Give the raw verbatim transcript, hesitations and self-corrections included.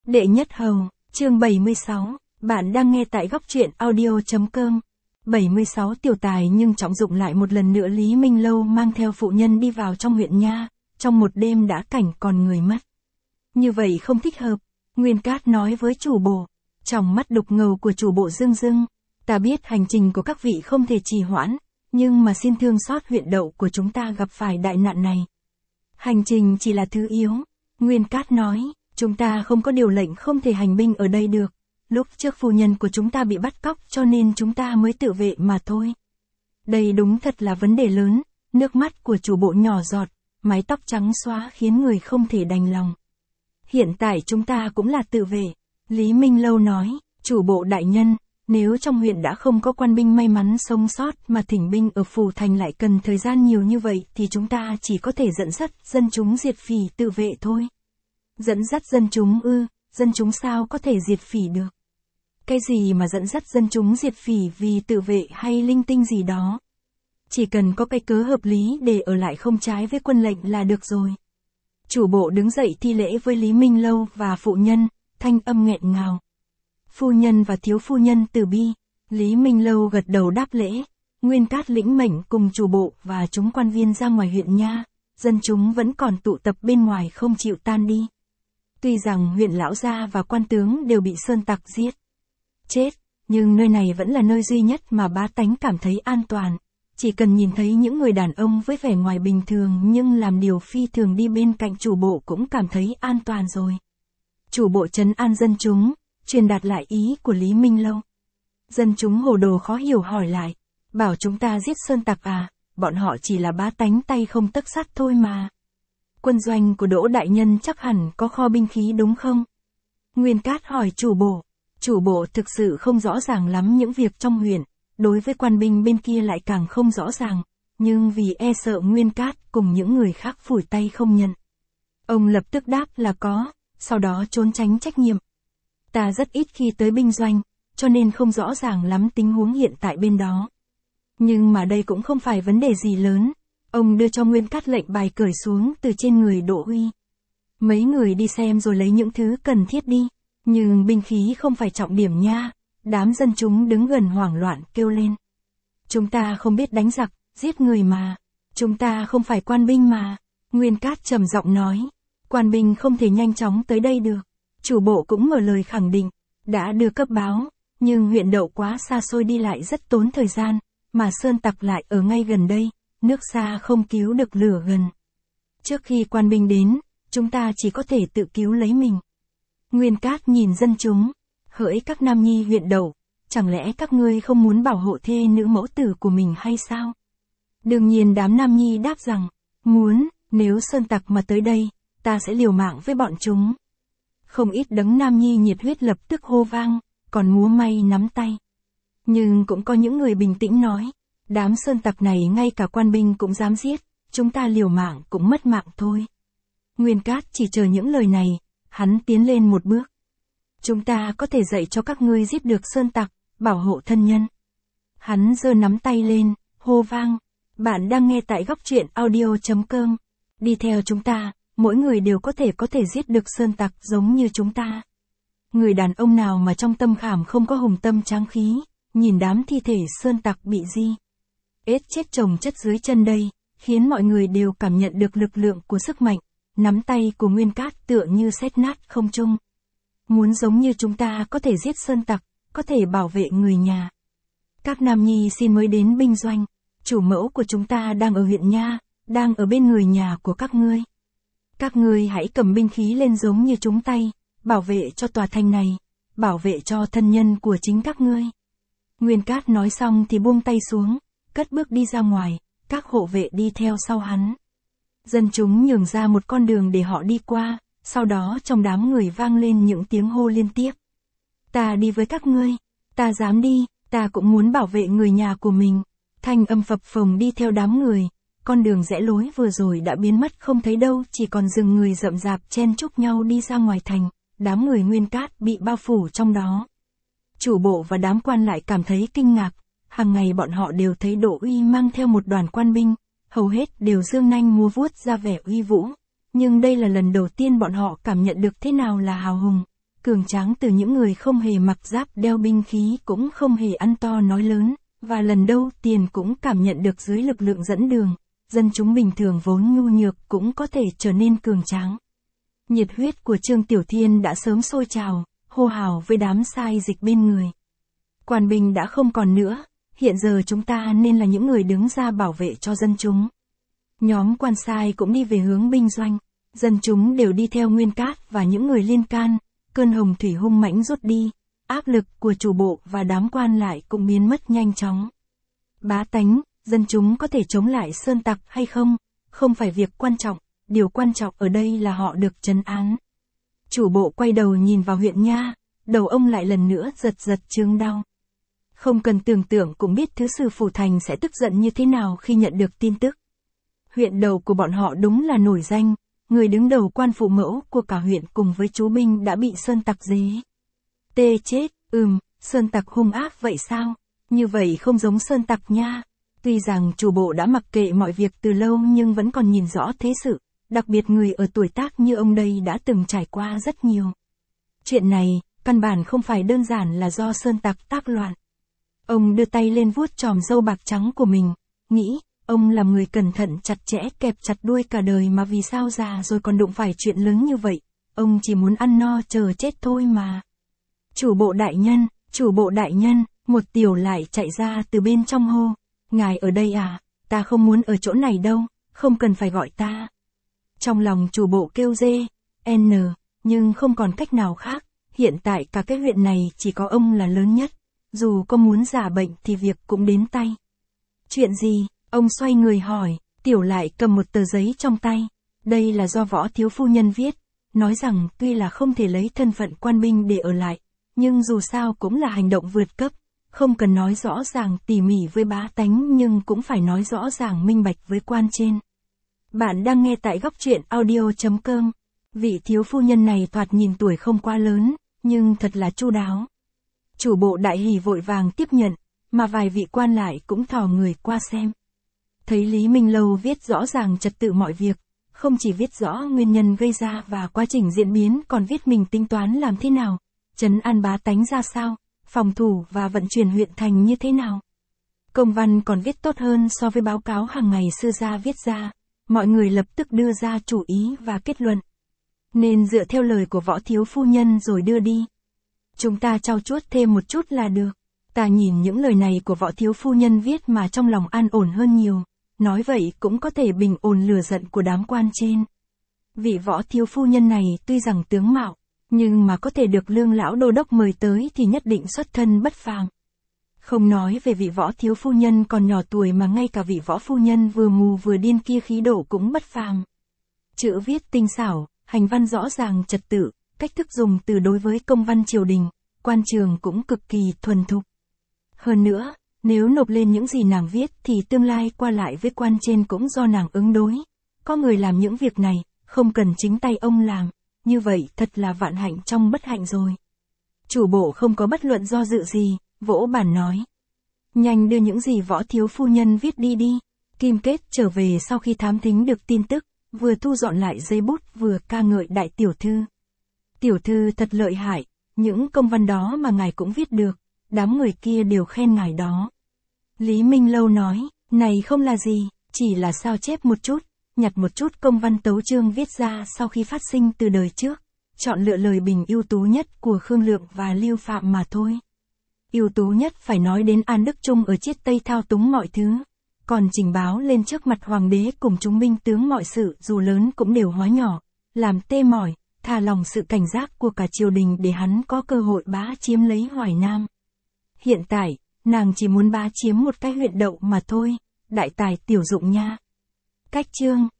Đệ nhất hầu, chương bảy mươi sáu, bạn đang nghe tại góc truyện audio.com. bảy mươi sáu Tiểu tài nhưng trọng dụng lại một lần nữa Lý Minh Lâu mang theo phụ nhân đi vào trong huyện nha, trong một đêm đã cảnh còn người mất. Như vậy không thích hợp, Nguyên Cát nói với chủ bộ. Trong mắt đục ngầu của chủ bộ rưng rưng, ta biết hành trình của các vị không thể trì hoãn, nhưng mà xin thương xót huyện Đậu của chúng ta gặp phải đại nạn này. Hành trình chỉ là thứ yếu, Nguyên Cát nói, chúng ta không có điều lệnh không thể hành binh ở đây được. Lúc trước phu nhân của chúng ta bị bắt cóc cho nên chúng ta mới tự vệ mà thôi. Đây đúng thật là vấn đề lớn, nước mắt của chủ bộ nhỏ giọt, mái tóc trắng xóa khiến người không thể đành lòng. Hiện tại chúng ta cũng là tự vệ, Lý Minh Lâu nói, chủ bộ đại nhân, nếu trong huyện đã không có quan binh may mắn sống sót mà thỉnh binh ở phủ thành lại cần thời gian nhiều như vậy thì chúng ta chỉ có thể dẫn dắt dân chúng diệt phỉ tự vệ thôi. Dẫn dắt dân chúng ư, dân chúng sao có thể diệt phỉ được? Cái gì mà dẫn dắt dân chúng diệt phỉ vì tự vệ hay linh tinh gì đó? Chỉ cần có cái cớ hợp lý để ở lại không trái với quân lệnh là được rồi. Chủ bộ đứng dậy thi lễ với Lý Minh Lâu và phụ nhân, thanh âm nghẹn ngào. Phu nhân và thiếu phu nhân từ bi, Lý Minh Lâu gật đầu đáp lễ. Nguyên Cát lĩnh mệnh cùng chủ bộ và chúng quan viên ra ngoài huyện nha, dân chúng vẫn còn tụ tập bên ngoài không chịu tan đi. Tuy rằng huyện lão gia và quan tướng đều bị sơn tặc giết, chết, nhưng nơi này vẫn là nơi duy nhất mà bá tánh cảm thấy an toàn. Chỉ cần nhìn thấy những người đàn ông với vẻ ngoài bình thường nhưng làm điều phi thường đi bên cạnh chủ bộ cũng cảm thấy an toàn rồi. Chủ bộ trấn an dân chúng, truyền đạt lại ý của Lý Minh Lâu. Dân chúng hồ đồ khó hiểu hỏi lại, bảo chúng ta giết sơn tặc à, bọn họ chỉ là bá tánh tay không tấc sắt thôi mà. Quân doanh của Đỗ đại nhân chắc hẳn có kho binh khí đúng không? Nguyên Cát hỏi chủ bộ. Chủ bộ thực sự không rõ ràng lắm những việc trong huyện, đối với quan binh bên kia lại càng không rõ ràng, nhưng vì e sợ Nguyên Cát cùng những người khác phủi tay không nhận. Ông lập tức đáp là có, sau đó trốn tránh trách nhiệm. Ta rất ít khi tới binh doanh, cho nên không rõ ràng lắm tình huống hiện tại bên đó. Nhưng mà đây cũng không phải vấn đề gì lớn. Ông đưa cho Nguyên Cát lệnh bài cởi xuống từ trên người Đỗ Uy. Mấy người đi xem rồi lấy những thứ cần thiết đi, nhưng binh khí không phải trọng điểm nha. Đám dân chúng đứng gần hoảng loạn kêu lên. Chúng ta không biết đánh giặc, giết người mà. Chúng ta không phải quan binh mà. Nguyên Cát trầm giọng nói. Quan binh không thể nhanh chóng tới đây được. Chủ bộ cũng mở lời khẳng định. Đã đưa cấp báo, nhưng huyện Đậu quá xa xôi đi lại rất tốn thời gian, mà sơn tặc lại ở ngay gần đây. Nước xa không cứu được lửa gần. Trước khi quan binh đến, chúng ta chỉ có thể tự cứu lấy mình. Nguyên Cát nhìn dân chúng. Hỡi các nam nhi huyện Đậu, chẳng lẽ các ngươi không muốn bảo hộ thê nữ mẫu tử của mình hay sao? Đương nhiên đám nam nhi đáp rằng, muốn, nếu sơn tặc mà tới đây, ta sẽ liều mạng với bọn chúng. Không ít đấng nam nhi nhiệt huyết lập tức hô vang, còn múa may nắm tay. Nhưng cũng có những người bình tĩnh nói, đám sơn tặc này ngay cả quan binh cũng dám giết, chúng ta liều mạng cũng mất mạng thôi. Nguyên Cát chỉ chờ những lời này, hắn tiến lên một bước. Chúng ta có thể dạy cho các ngươi giết được sơn tặc, bảo hộ thân nhân. Hắn giơ nắm tay lên, hô vang. Bạn đang nghe tại góc truyện audio.com. Đi theo chúng ta, mỗi người đều có thể có thể giết được sơn tặc giống như chúng ta. Người đàn ông nào mà trong tâm khảm không có hùng tâm tráng khí, nhìn đám thi thể sơn tặc bị di ết chết chồng chất dưới chân đây, khiến mọi người đều cảm nhận được lực lượng của sức mạnh. Nắm tay của Nguyên Cát tựa như sét nát không trung. Muốn giống như chúng ta có thể giết sơn tặc, có thể bảo vệ người nhà. Các nam nhi xin mới đến binh doanh. Chủ mẫu của chúng ta đang ở huyện nha, đang ở bên người nhà của các ngươi. Các ngươi hãy cầm binh khí lên giống như chúng tay, bảo vệ cho tòa thành này, bảo vệ cho thân nhân của chính các ngươi. Nguyên Cát nói xong thì buông tay xuống, cất bước đi ra ngoài, các hộ vệ đi theo sau hắn. Dân chúng nhường ra một con đường để họ đi qua. Sau đó trong đám người vang lên những tiếng hô liên tiếp. Ta đi với các ngươi, ta dám đi, ta cũng muốn bảo vệ người nhà của mình. Thanh âm phập phồng đi theo đám người, con đường rẽ lối vừa rồi đã biến mất không thấy đâu, chỉ còn rừng người rậm rạp chen chúc nhau đi ra ngoài thành, đám người Nguyên Cát bị bao phủ trong đó. Chủ bộ và đám quan lại cảm thấy kinh ngạc, hàng ngày bọn họ đều thấy Đỗ Uy mang theo một đoàn quan binh, hầu hết đều dương nanh múa vuốt ra vẻ uy vũ. Nhưng đây là lần đầu tiên bọn họ cảm nhận được thế nào là hào hùng, cường tráng từ những người không hề mặc giáp đeo binh khí cũng không hề ăn to nói lớn, và lần đầu tiên cũng cảm nhận được dưới lực lượng dẫn đường, dân chúng bình thường vốn nhu nhược cũng có thể trở nên cường tráng. Nhiệt huyết của Trương Tiểu Thiên đã sớm sôi trào, hô hào với đám sai dịch bên người. Quan binh đã không còn nữa, hiện giờ chúng ta nên là những người đứng ra bảo vệ cho dân chúng. Nhóm quan sai cũng đi về hướng binh doanh, dân chúng đều đi theo Nguyên Cát và những người liên can, cơn hồng thủy hung mãnh rút đi, áp lực của chủ bộ và đám quan lại cũng biến mất nhanh chóng. Bá tánh, dân chúng có thể chống lại sơn tặc hay không, không phải việc quan trọng, điều quan trọng ở đây là họ được trấn án. Chủ bộ quay đầu nhìn vào huyện nha, đầu ông lại lần nữa giật giật chướng đau. Không cần tưởng tượng cũng biết thứ sử Phủ Thành sẽ tức giận như thế nào khi nhận được tin tức. Huyện đầu của bọn họ đúng là nổi danh, người đứng đầu quan phụ mẫu của cả huyện cùng với chú binh đã bị sơn tặc dế. Tê chết, ừm, sơn tặc hung ác vậy sao? Như vậy không giống sơn tặc nha. Tuy rằng chủ bộ đã mặc kệ mọi việc từ lâu nhưng vẫn còn nhìn rõ thế sự, đặc biệt người ở tuổi tác như ông đây đã từng trải qua rất nhiều. Chuyện này, căn bản không phải đơn giản là do sơn tặc tác loạn. Ông đưa tay lên vuốt chòm râu bạc trắng của mình, nghĩ, ông là người cẩn thận chặt chẽ kẹp chặt đuôi cả đời mà vì sao già rồi còn đụng phải chuyện lớn như vậy, ông chỉ muốn ăn no chờ chết thôi mà. Chủ bộ đại nhân, chủ bộ đại nhân, một tiểu lại chạy ra từ bên trong hô, ngài ở đây à, ta không muốn ở chỗ này đâu, không cần phải gọi ta. Trong lòng chủ bộ kêu dê, n, nhưng không còn cách nào khác, hiện tại cả cái huyện này chỉ có ông là lớn nhất, dù có muốn giả bệnh thì việc cũng đến tay. Chuyện gì? Ông xoay người hỏi, tiểu lại cầm một tờ giấy trong tay, đây là do Võ thiếu phu nhân viết, nói rằng tuy là không thể lấy thân phận quan binh để ở lại, nhưng dù sao cũng là hành động vượt cấp, không cần nói rõ ràng tỉ mỉ với bá tánh nhưng cũng phải nói rõ ràng minh bạch với quan trên. Bạn đang nghe tại góc truyện audio chấm com. Vị thiếu phu nhân này thoạt nhìn tuổi không quá lớn, nhưng thật là chu đáo. Chủ bộ đại hỉ vội vàng tiếp nhận, mà vài vị quan lại cũng thò người qua xem. Thấy Lý Minh Lâu viết rõ ràng trật tự mọi việc, không chỉ viết rõ nguyên nhân gây ra và quá trình diễn biến còn viết mình tính toán làm thế nào, trấn an bá tánh ra sao, phòng thủ và vận chuyển huyện thành như thế nào. Công văn còn viết tốt hơn so với báo cáo hàng ngày xưa ra viết ra, mọi người lập tức đưa ra chủ ý và kết luận. Nên dựa theo lời của Võ thiếu phu nhân rồi đưa đi. Chúng ta trau chuốt thêm một chút là được. Ta nhìn những lời này của Võ thiếu phu nhân viết mà trong lòng an ổn hơn nhiều, nói vậy cũng có thể bình ổn lửa giận của đám quan trên. Vị Võ thiếu phu nhân này tuy rằng tướng mạo, nhưng mà có thể được Lương lão đô đốc mời tới thì nhất định xuất thân bất phàm. Không nói về vị Võ thiếu phu nhân còn nhỏ tuổi mà ngay cả vị Võ phu nhân vừa mù vừa điên kia khí độ cũng bất phàm. Chữ viết tinh xảo, hành văn rõ ràng trật tự, cách thức dùng từ đối với công văn triều đình, quan trường cũng cực kỳ thuần thục. Hơn nữa, nếu nộp lên những gì nàng viết thì tương lai qua lại với quan trên cũng do nàng ứng đối. Có người làm những việc này, không cần chính tay ông làm, như vậy thật là vạn hạnh trong bất hạnh rồi. Chủ bộ không có bất luận do dự gì, vỗ bàn nói. Nhanh đưa những gì Võ thiếu phu nhân viết đi đi. Kim Kết trở về sau khi thám thính được tin tức, vừa thu dọn lại giấy bút vừa ca ngợi đại tiểu thư. Tiểu thư thật lợi hại, những công văn đó mà ngài cũng viết được, đám người kia đều khen ngài đó. Lý Minh Lâu nói, này không là gì, chỉ là sao chép một chút, nhặt một chút công văn tấu chương viết ra sau khi phát sinh từ đời trước, chọn lựa lời bình ưu tú nhất của Khương Lượng và Lưu Phạm mà thôi. Ưu tú nhất phải nói đến An Đức Trung ở Chiết Tây thao túng mọi thứ, còn trình báo lên trước mặt hoàng đế cùng chúng binh tướng mọi sự dù lớn cũng đều hóa nhỏ, làm tê mỏi, thả lòng sự cảnh giác của cả triều đình để hắn có cơ hội bá chiếm lấy Hoài Nam. Hiện tại, nàng chỉ muốn bá chiếm một cái huyện đậu mà thôi, đại tài tiểu dụng nha. Cách chương